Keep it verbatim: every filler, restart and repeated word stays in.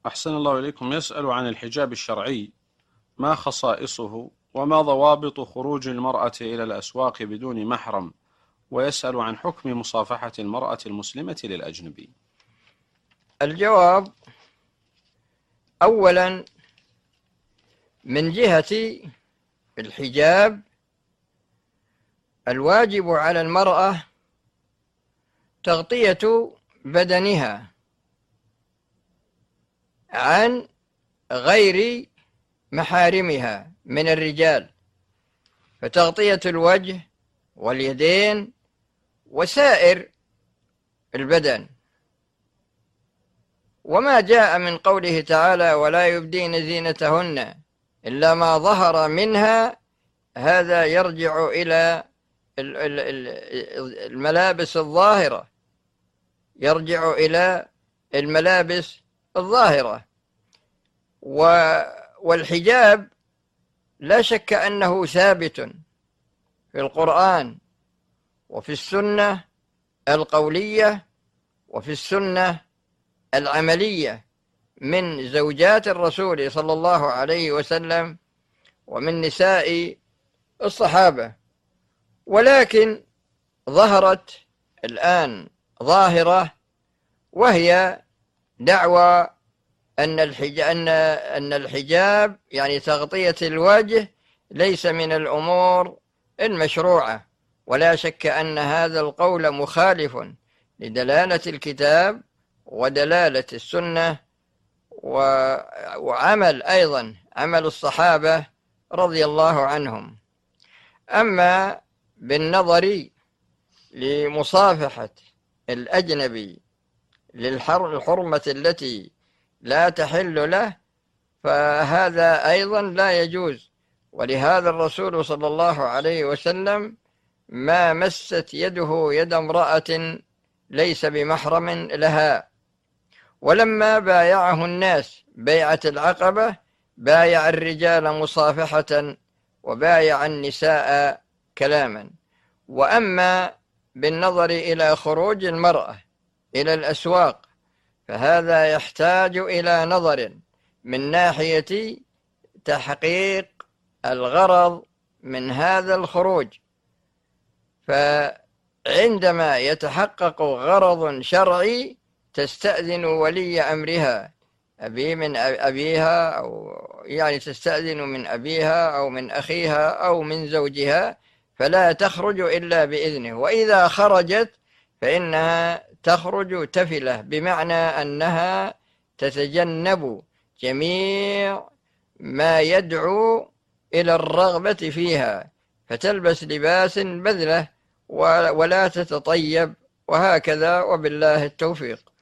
أحسن الله إليكم. يسأل عن الحجاب الشرعي، ما خصائصه وما ضوابط خروج المرأة إلى الأسواق بدون محرم، ويسأل عن حكم مصافحة المرأة المسلمة للأجنبي. الجواب: أولا، من جهة الحجاب الواجب على المرأة تغطية بدنها عن غير محارمها من الرجال، فتغطية الوجه واليدين وسائر البدن. وما جاء من قوله تعالى: ولا يبدين زينتهن إلا ما ظهر منها، هذا يرجع إلى الملابس الظاهرة، يرجع إلى الملابس الظاهرة. والحجاب لا شك أنه ثابت في القرآن وفي السنة القولية وفي السنة العملية من زوجات الرسول صلى الله عليه وسلم ومن نساء الصحابة. ولكن ظهرت الآن ظاهرة، وهي دعوى أن الحجاب, أن الحجاب يعني تغطية الوجه ليس من الأمور المشروعة، ولا شك أن هذا القول مخالف لدلالة الكتاب ودلالة السنة وعمل أيضا عمل الصحابة رضي الله عنهم. أما بالنظر لمصافحة الأجنبي للحرمة التي لا تحل له، فهذا أيضا لا يجوز. ولهذا الرسول صلى الله عليه وسلم ما مست يده يد امرأة ليس بمحرم لها. ولما بايعه الناس بيعة العقبة بايع الرجال مصافحة وبايع النساء كلاما. وأما بالنظر إلى خروج المرأة إلى الأسواق، فهذا يحتاج إلى نظر من ناحية تحقيق الغرض من هذا الخروج. فعندما يتحقق غرض شرعي تستأذن ولي أمرها، أبي من أبيها، أو يعني تستأذن من أبيها أو من أخيها أو من زوجها، فلا تخرج إلا بإذنه. وإذا خرجت فإنها تخرج تفلة، بمعنى أنها تتجنب جميع ما يدعو إلى الرغبة فيها، فتلبس لباس بذلة ولا تتطيب، وهكذا، وبالله التوفيق.